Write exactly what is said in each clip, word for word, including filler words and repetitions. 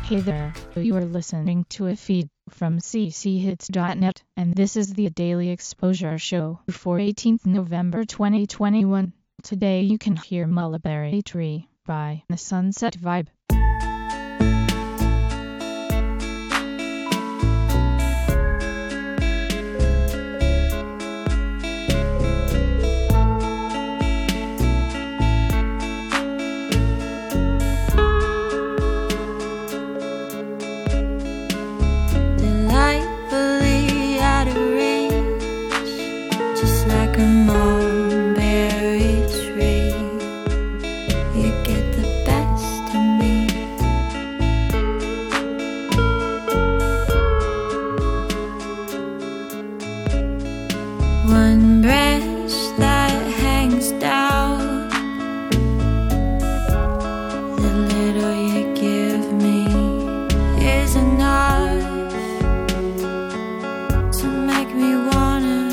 Hey there, you are listening to a feed from c c hits dot net, and this is the Daily Exposure Show for eighteenth November twenty twenty-one. Today you can hear Mulberry Tree by The Sunset Vibe. One branch that hangs down, the little you give me is enough to make me wanna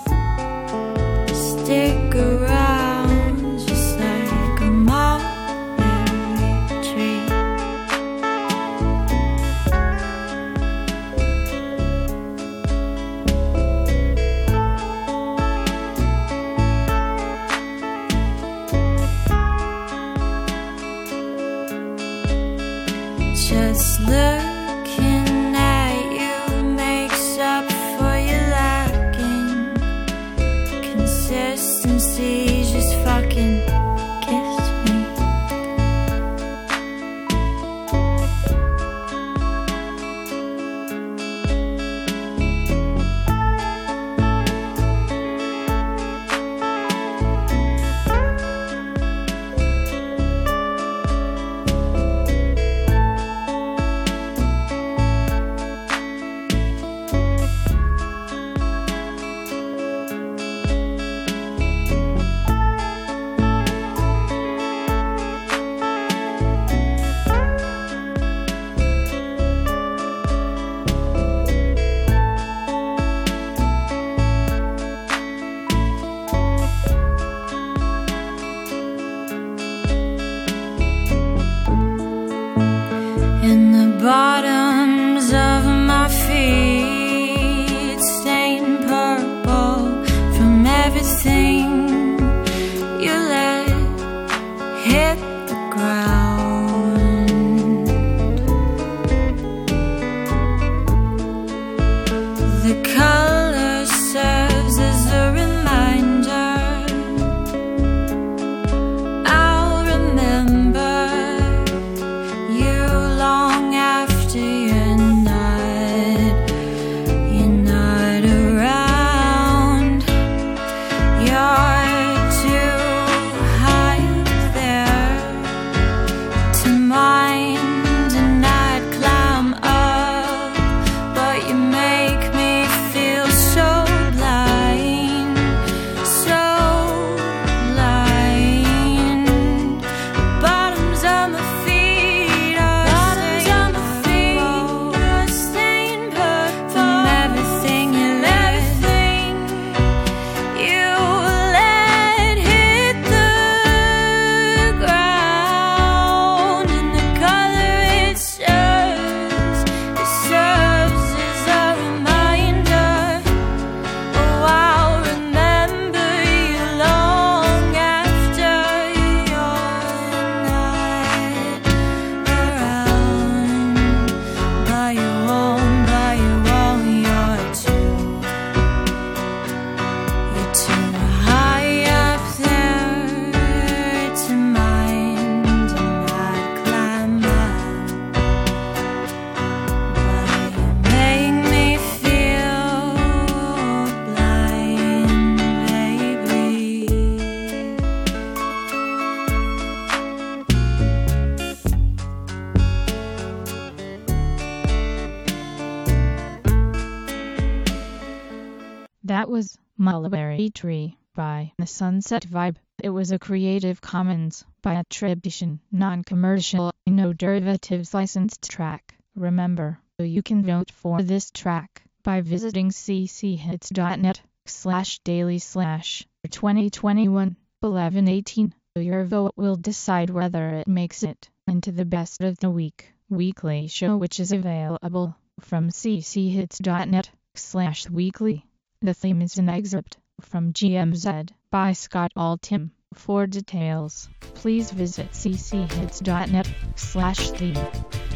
stick around, just like a mulberry tree. Just looking at you makes up for your lacking consistency. Just fucking kiss me. In the bottoms of my feet, stained purple from everything you let hit the ground. The color serves as a reminder. I'll remember you long after you're not, you're not around. You're too high there to mind and not climb up, but you make me feel so blind, so blind. Bottoms of my feet are stained purple from everything you let hit the ground. And the color it serves, it serves as a reminder. Oh, I'll remember you long after you're not around. But you won't, but you won't, you're too, you're too high up there to mind and not climb up. But you make me feel blind, baby. That was Mulberry Tree by The Sunset Vibe. It was a Creative Commons by attribution, non-commercial, no derivatives licensed track. Remember, you can vote for this track by visiting c c hits dot net slash daily slash twenty twenty-one eleven eighteen. Your vote will decide whether it makes it into the best of the week. weekly show which is available from cchits.net slash weekly. The theme is an excerpt from G M Z by Scott Altham. For details, please visit cchits.net slash theme.